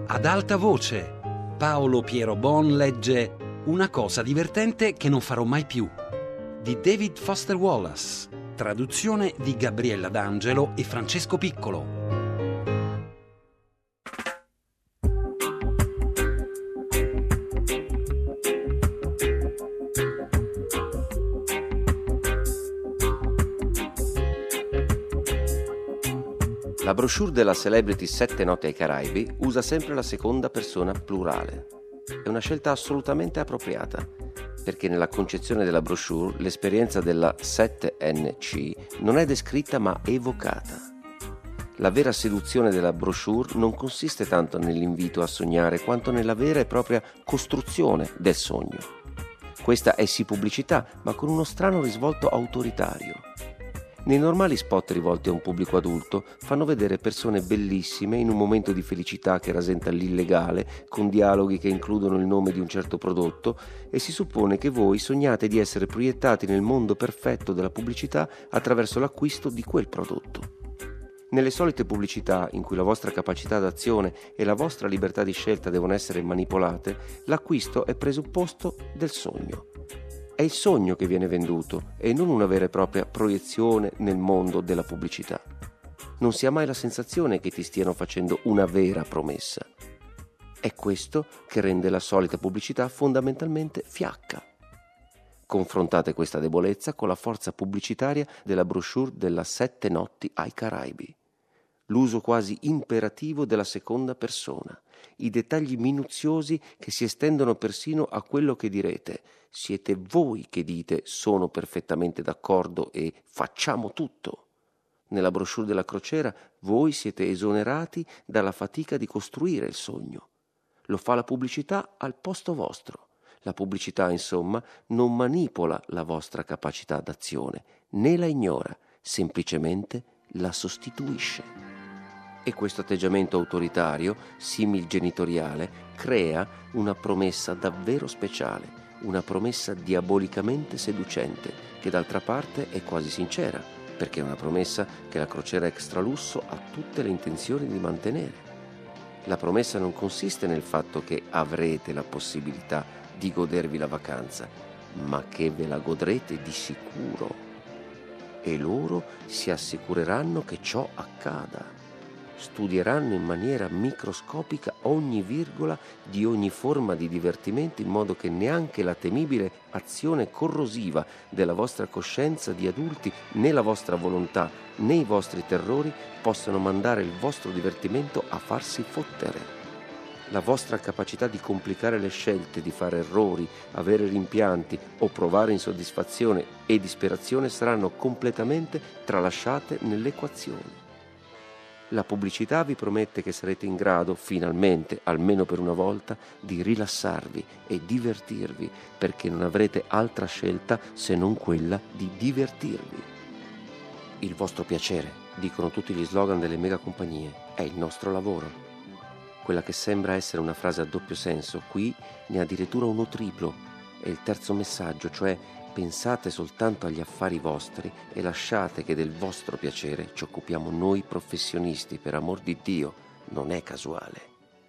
Ad alta voce, Paolo Piero Bon legge Una cosa divertente che non farò mai più, di David Foster Wallace, traduzione di Gabriella D'Angelo e Francesco Piccolo. La brochure della Celebrity Sette Notti ai Caraibi usa sempre la seconda persona plurale. È una scelta assolutamente appropriata, perché nella concezione della brochure l'esperienza della 7NC non è descritta ma evocata. La vera seduzione della brochure non consiste tanto nell'invito a sognare quanto nella vera e propria costruzione del sogno. Questa è sì pubblicità, ma con uno strano risvolto autoritario. Nei normali spot rivolti a un pubblico adulto fanno vedere persone bellissime in un momento di felicità che rasenta l'illegale, con dialoghi che includono il nome di un certo prodotto, e si suppone che voi sognate di essere proiettati nel mondo perfetto della pubblicità attraverso l'acquisto di quel prodotto. Nelle solite pubblicità, in cui la vostra capacità d'azione e la vostra libertà di scelta devono essere manipolate, l'acquisto è presupposto del sogno. È il sogno che viene venduto e non una vera e propria proiezione nel mondo della pubblicità. Non si ha mai la sensazione che ti stiano facendo una vera promessa. È questo che rende la solita pubblicità fondamentalmente fiacca. Confrontate questa debolezza con la forza pubblicitaria della brochure della Sette Notti ai Caraibi. L'uso quasi imperativo della seconda persona, i dettagli minuziosi che si estendono persino a quello che direte. Siete voi che dite sono perfettamente d'accordo e facciamo tutto. Nella brochure della crociera voi siete esonerati dalla fatica di costruire il sogno. Lo fa la pubblicità al posto vostro. La pubblicità, insomma, non manipola la vostra capacità d'azione, né la ignora, semplicemente la sostituisce. E questo atteggiamento autoritario, simil genitoriale, crea una promessa davvero speciale, una promessa diabolicamente seducente, che d'altra parte è quasi sincera, perché è una promessa che la crociera extralusso ha tutte le intenzioni di mantenere. La promessa non consiste nel fatto che avrete la possibilità di godervi la vacanza, ma che ve la godrete di sicuro. E loro si assicureranno che ciò accada. Studieranno in maniera microscopica ogni virgola di ogni forma di divertimento, in modo che neanche la temibile azione corrosiva della vostra coscienza di adulti, né la vostra volontà, né i vostri terrori possano mandare il vostro divertimento a farsi fottere. La vostra capacità di complicare le scelte, di fare errori, avere rimpianti o provare insoddisfazione e disperazione saranno completamente tralasciate nell'equazione. La pubblicità vi promette che sarete in grado, finalmente, almeno per una volta, di rilassarvi e divertirvi, perché non avrete altra scelta se non quella di divertirvi. Il vostro piacere, dicono tutti gli slogan delle mega compagnie, è il nostro lavoro. Quella che sembra essere una frase a doppio senso, qui ne ha addirittura uno triplo. È il terzo messaggio, cioè pensate soltanto agli affari vostri e lasciate che del vostro piacere ci occupiamo noi professionisti, per amor di Dio, non è casuale.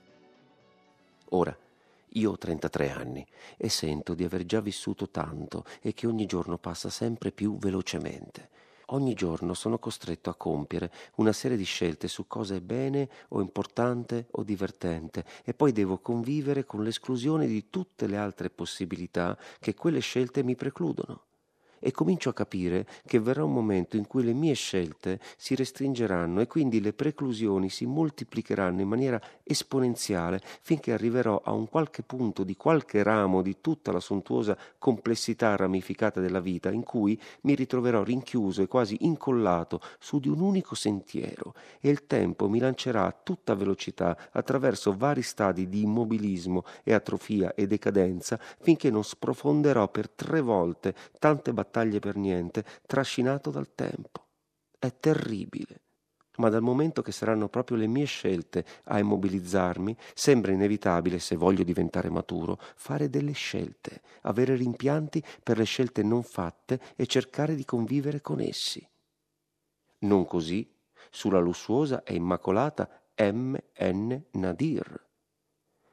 Ora, io ho 33 anni e sento di aver già vissuto tanto e che ogni giorno passa sempre più velocemente. Ogni giorno sono costretto a compiere una serie di scelte su cosa è bene o importante o divertente, e poi devo convivere con l'esclusione di tutte le altre possibilità che quelle scelte mi precludono. E comincio a capire che verrà un momento in cui le mie scelte si restringeranno e quindi le preclusioni si moltiplicheranno in maniera esponenziale, finché arriverò a un qualche punto di qualche ramo di tutta la sontuosa complessità ramificata della vita, in cui mi ritroverò rinchiuso e quasi incollato su di un unico sentiero, e il tempo mi lancerà a tutta velocità attraverso vari stadi di immobilismo e atrofia e decadenza, finché non sprofonderò per 3 volte tante battaglie per niente, trascinato dal tempo. È terribile, ma dal momento che saranno proprio le mie scelte a immobilizzarmi, sembra inevitabile, se voglio diventare maturo, fare delle scelte, avere rimpianti per le scelte non fatte e cercare di convivere con essi. Non così sulla lussuosa e immacolata M.N. Nadir.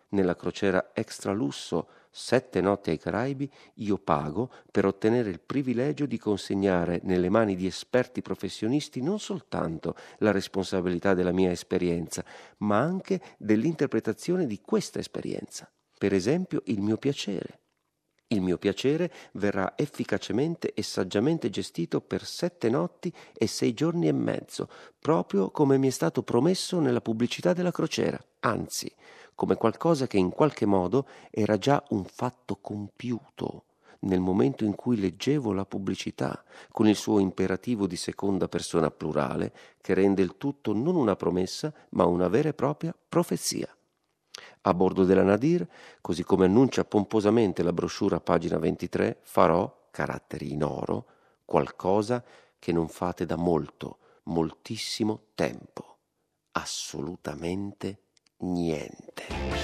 Nella crociera extra lusso 7 notti ai Caraibi io pago per ottenere il privilegio di consegnare nelle mani di esperti professionisti non soltanto la responsabilità della mia esperienza, ma anche dell'interpretazione di questa esperienza. Per esempio, il mio piacere. Il mio piacere verrà efficacemente e saggiamente gestito per 7 notti e 6 giorni e mezzo, proprio come mi è stato promesso nella pubblicità della crociera, anzi, come qualcosa che in qualche modo era già un fatto compiuto nel momento in cui leggevo la pubblicità, con il suo imperativo di seconda persona plurale che rende il tutto non una promessa, ma una vera e propria profezia. A bordo della Nadir, così come annuncia pomposamente la brochure a pagina 23, farò, caratteri in oro, qualcosa che non fate da molto, moltissimo tempo. Assolutamente niente.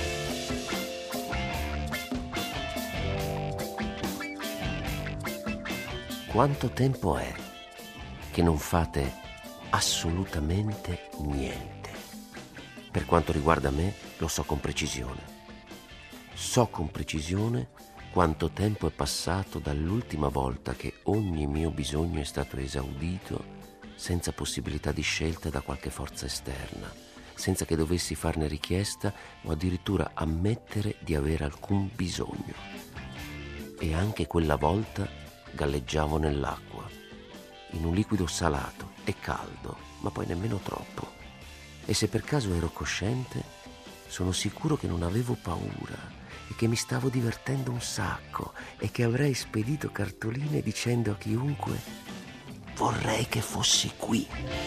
Quanto tempo è che non fate assolutamente niente? Per quanto riguarda me, lo so con precisione. So con precisione quanto tempo è passato dall'ultima volta che ogni mio bisogno è stato esaudito senza possibilità di scelta da qualche forza esterna, senza che dovessi farne richiesta o addirittura ammettere di avere alcun bisogno. E anche quella volta galleggiavo nell'acqua, in un liquido salato e caldo, ma poi nemmeno troppo. E se per caso ero cosciente, sono sicuro che non avevo paura e che mi stavo divertendo un sacco e che avrei spedito cartoline dicendo a chiunque: vorrei che fossi qui.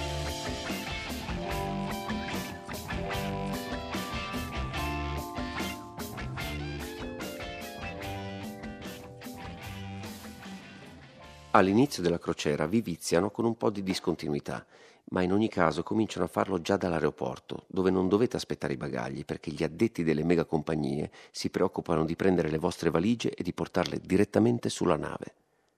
All'inizio della crociera vi viziano con un po' di discontinuità, ma in ogni caso cominciano a farlo già dall'aeroporto, dove non dovete aspettare i bagagli perché gli addetti delle megacompagnie si preoccupano di prendere le vostre valigie e di portarle direttamente sulla nave.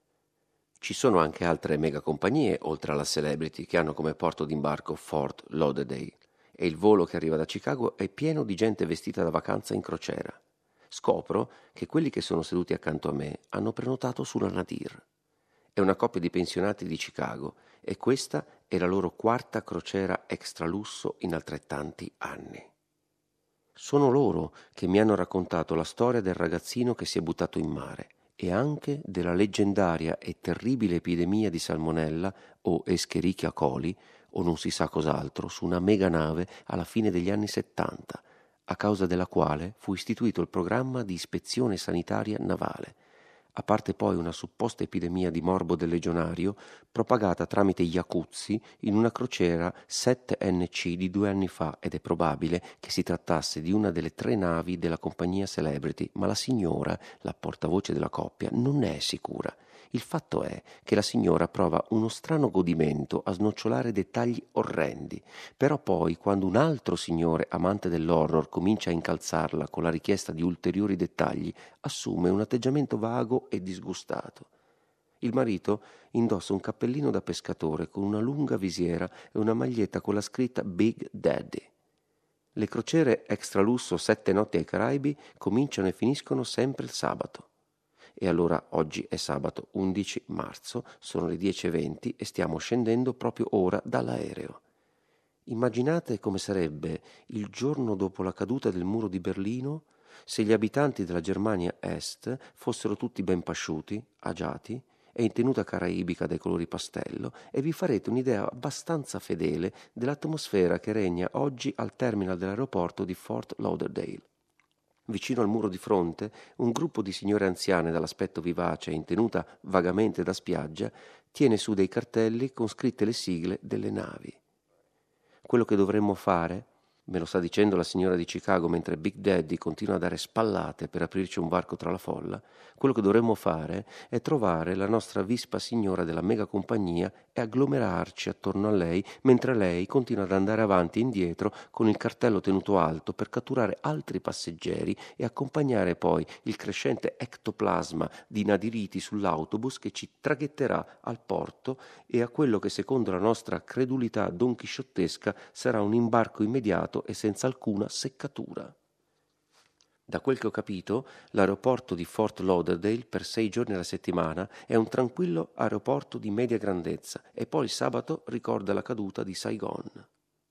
Ci sono anche altre megacompagnie, oltre alla Celebrity, che hanno come porto d'imbarco Fort Lauderdale, e il volo che arriva da Chicago è pieno di gente vestita da vacanza in crociera. Scopro che quelli che sono seduti accanto a me hanno prenotato sulla Nadir. È una coppia di pensionati di Chicago e questa è la loro 4ª crociera extra lusso in altrettanti anni. Sono loro che mi hanno raccontato la storia del ragazzino che si è buttato in mare e anche della leggendaria e terribile epidemia di salmonella o Escherichia coli o non si sa cos'altro su una mega nave alla fine degli anni 70, a causa della quale fu istituito il programma di ispezione sanitaria navale, a parte poi una supposta epidemia di morbo del legionario propagata tramite Iacuzzi in una crociera 7NC di 2 anni fa, ed è probabile che si trattasse di una delle 3 navi della compagnia Celebrity, ma la signora, la portavoce della coppia, non ne è sicura. Il fatto è che la signora prova uno strano godimento a snocciolare dettagli orrendi, però poi quando un altro signore amante dell'horror comincia a incalzarla con la richiesta di ulteriori dettagli, assume un atteggiamento vago e disgustato. Il marito indossa un cappellino da pescatore con una lunga visiera e una maglietta con la scritta Big Daddy. Le crociere extra lusso 7 notti ai Caraibi cominciano e finiscono sempre il sabato. E allora oggi è sabato 11 marzo, sono le 10:20 e stiamo scendendo proprio ora dall'aereo. Immaginate come sarebbe il giorno dopo la caduta del muro di Berlino se gli abitanti della Germania Est fossero tutti ben pasciuti, agiati e in tenuta caraibica dai colori pastello, e vi farete un'idea abbastanza fedele dell'atmosfera che regna oggi al terminal dell'aeroporto di Fort Lauderdale. Vicino al muro di fronte, un gruppo di signore anziane dall'aspetto vivace e in tenuta vagamente da spiaggia tiene su dei cartelli con scritte le sigle delle navi. Quello che dovremmo fare, me lo sta dicendo la signora di Chicago mentre Big Daddy continua a dare spallate per aprirci un varco tra la folla, quello che dovremmo fare è trovare la nostra vispa signora della mega compagnia e agglomerarci attorno a lei mentre lei continua ad andare avanti e indietro con il cartello tenuto alto per catturare altri passeggeri e accompagnare poi il crescente ectoplasma di nadiriti sull'autobus che ci traghetterà al porto e a quello che secondo la nostra credulità donchisciottesca sarà un imbarco immediato e senza alcuna seccatura. Da quel che ho capito, l'aeroporto di Fort Lauderdale per 6 giorni alla settimana è un tranquillo aeroporto di media grandezza e poi il sabato ricorda la caduta di Saigon.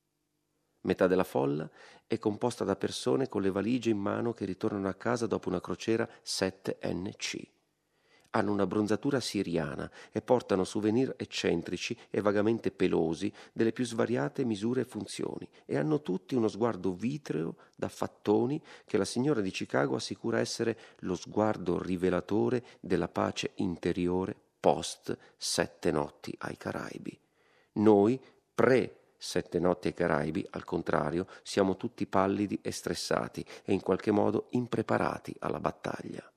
Metà della folla è composta da persone con le valigie in mano che ritornano a casa dopo una crociera 7NC. Hanno una bronzatura siriana e portano souvenir eccentrici e vagamente pelosi delle più svariate misure e funzioni e hanno tutti uno sguardo vitreo da fattoni che la signora di Chicago assicura essere lo sguardo rivelatore della pace interiore post 7 notti ai Caraibi. Noi, pre-7 notti ai Caraibi, al contrario, siamo tutti pallidi e stressati e in qualche modo impreparati alla battaglia.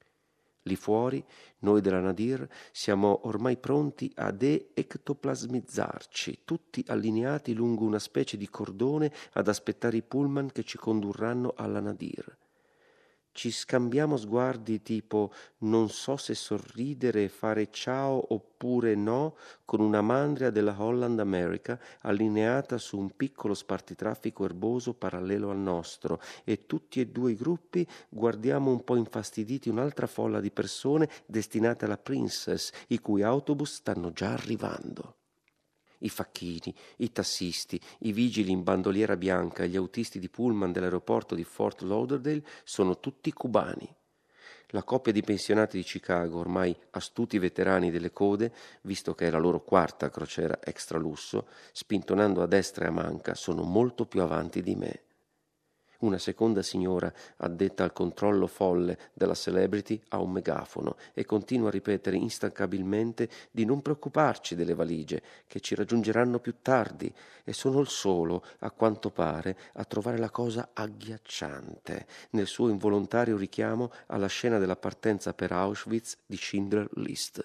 Lì fuori, noi della Nadir siamo ormai pronti a ectoplasmizzarci, tutti allineati lungo una specie di cordone ad aspettare i pullman che ci condurranno alla Nadir. Ci scambiamo sguardi tipo non so se sorridere e fare ciao oppure no con una mandria della Holland America allineata su un piccolo spartitraffico erboso parallelo al nostro e tutti e due i gruppi guardiamo un po' infastiditi un'altra folla di persone destinate alla Princess, i cui autobus stanno già arrivando. I facchini, i tassisti, i vigili in bandoliera bianca e gli autisti di pullman dell'aeroporto di Fort Lauderdale sono tutti cubani. La coppia di pensionati di Chicago, ormai astuti veterani delle code, visto che è la loro 4ª crociera extra lusso, spintonando a destra e a manca, sono molto più avanti di me. Una seconda signora, addetta al controllo folle della Celebrity, ha un megafono e continua a ripetere instancabilmente di non preoccuparci delle valigie, che ci raggiungeranno più tardi, e sono il solo, a quanto pare, a trovare la cosa agghiacciante nel suo involontario richiamo alla scena della partenza per Auschwitz di Schindler's List.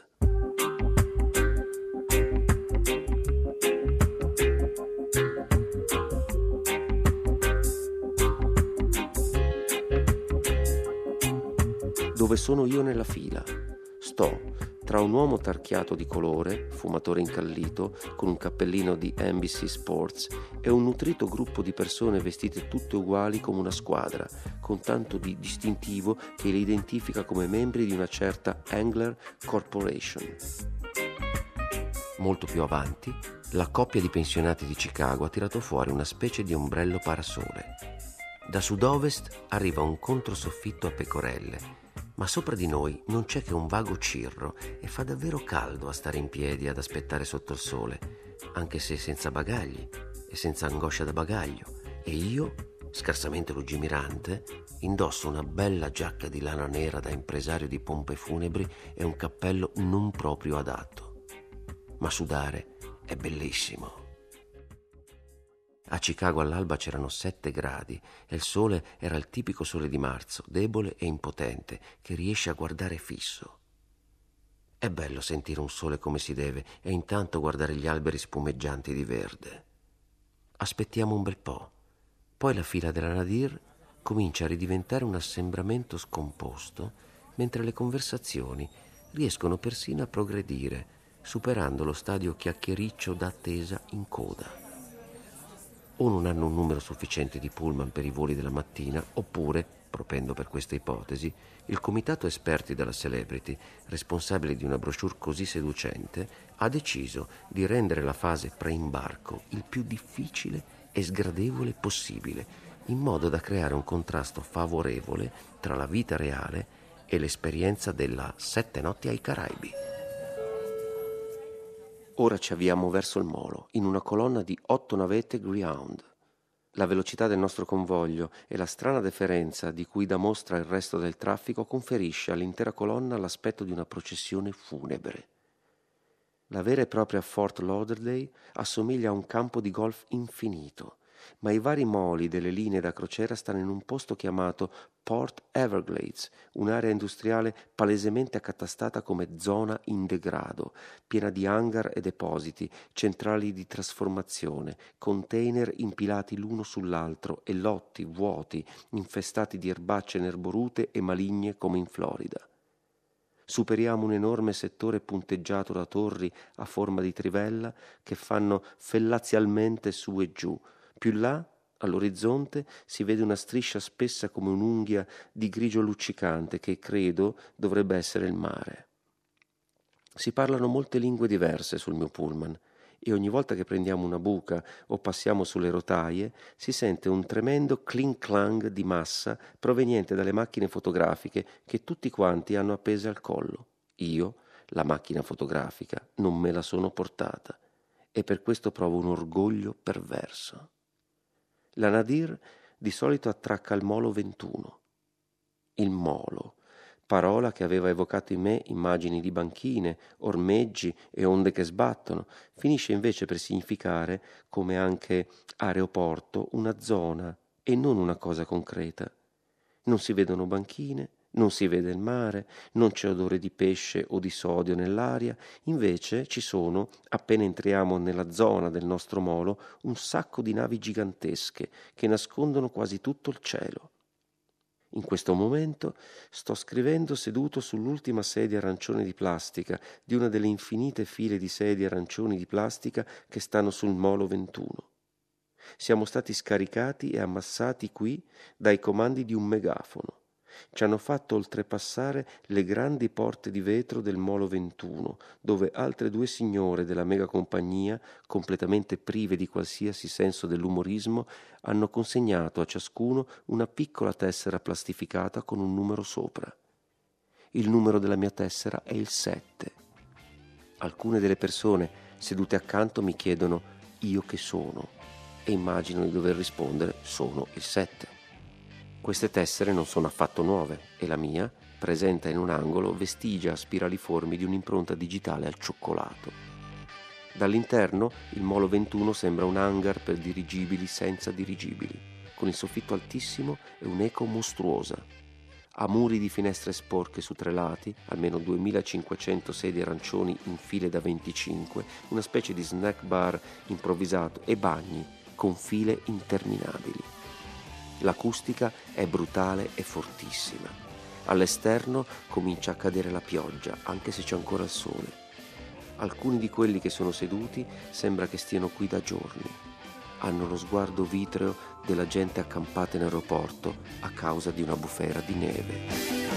Dove sono io nella fila? Sto tra un uomo tarchiato di colore, fumatore incallito, con un cappellino di NBC Sports, e un nutrito gruppo di persone vestite tutte uguali come una squadra, con tanto di distintivo che li identifica come membri di una certa Engler Corporation. Molto più avanti, la coppia di pensionati di Chicago ha tirato fuori una specie di ombrello parasole. Da sud-ovest arriva un controsoffitto a pecorelle, ma sopra di noi non c'è che un vago cirro e fa davvero caldo a stare in piedi ad aspettare sotto il sole, anche se senza bagagli e senza angoscia da bagaglio. E io, scarsamente lungimirante, indosso una bella giacca di lana nera da impresario di pompe funebri e un cappello non proprio adatto. Ma sudare è bellissimo. A Chicago all'alba c'erano 7 gradi e il sole era il tipico sole di marzo, debole e impotente, che riesce a guardare fisso. È bello sentire un sole come si deve e intanto guardare gli alberi spumeggianti di verde. Aspettiamo un bel po', poi la fila della Nadir comincia a ridiventare un assembramento scomposto, mentre le conversazioni riescono persino a progredire, superando lo stadio chiacchiericcio d'attesa in coda. O non hanno un numero sufficiente di pullman per i voli della mattina, oppure, propendo per questa ipotesi, il comitato esperti della Celebrity, responsabile di una brochure così seducente, ha deciso di rendere la fase preimbarco il più difficile e sgradevole possibile, in modo da creare un contrasto favorevole tra la vita reale e l'esperienza della 7 notti ai Caraibi. Ora ci avviamo verso il molo, in una colonna di 8 navette Greyhound. La velocità del nostro convoglio e la strana deferenza di cui dà mostra il resto del traffico conferisce all'intera colonna l'aspetto di una processione funebre. La vera e propria Fort Lauderdale assomiglia a un campo di golf infinito, ma i vari moli delle linee da crociera stanno in un posto chiamato Port Everglades, un'area industriale palesemente accatastata come zona in degrado, piena di hangar e depositi, centrali di trasformazione, container impilati l'uno sull'altro e lotti vuoti, infestati di erbacce nerborute e maligne come in Florida. Superiamo un enorme settore punteggiato da torri a forma di trivella che fanno fellazialmente su e giù. Più là All'orizzonte si vede una striscia spessa come un'unghia di grigio luccicante che credo dovrebbe essere il mare. Si parlano molte lingue diverse sul mio pullman e ogni volta che prendiamo una buca o passiamo sulle rotaie si sente un tremendo clink-clang di massa proveniente dalle macchine fotografiche che tutti quanti hanno appese al collo. Io, la macchina fotografica, non me la sono portata e per questo provo un orgoglio perverso. La Nadir di solito attracca al Molo 21. Il molo, parola che aveva evocato in me immagini di banchine, ormeggi e onde che sbattono, finisce invece per significare, come anche aeroporto, una zona e non una cosa concreta. Non si vedono banchine, non si vede il mare, non c'è odore di pesce o di sodio nell'aria, invece ci sono, appena entriamo nella zona del nostro molo, un sacco di navi gigantesche che nascondono quasi tutto il cielo. In questo momento sto scrivendo seduto sull'ultima sedia arancione di plastica di una delle infinite file di sedie arancioni di plastica che stanno sul Molo 21. Siamo stati scaricati e ammassati qui dai comandi di un megafono. Ci hanno fatto oltrepassare le grandi porte di vetro del Molo 21, dove altre due signore della megacompagnia, completamente prive di qualsiasi senso dell'umorismo, hanno consegnato a ciascuno una piccola tessera plastificata con un numero sopra. Il numero della mia tessera è il 7. Alcune delle persone sedute accanto mi chiedono io che sono e immaginano di dover rispondere sono il 7. Queste tessere non sono affatto nuove e la mia presenta in un angolo vestigia spiraliformi di un'impronta digitale al cioccolato. Dall'interno il Molo 21 sembra un hangar per dirigibili senza dirigibili, con il soffitto altissimo e un'eco mostruosa. Ha muri di finestre sporche su 3 lati, almeno 2500 sedie arancioni in file da 25, una specie di snack bar improvvisato e bagni con file interminabili. L'acustica è brutale e fortissima. All'esterno comincia a cadere la pioggia, anche se c'è ancora il sole. Alcuni di quelli che sono seduti sembra che stiano qui da giorni. Hanno lo sguardo vitreo della gente accampata in aeroporto a causa di una bufera di neve.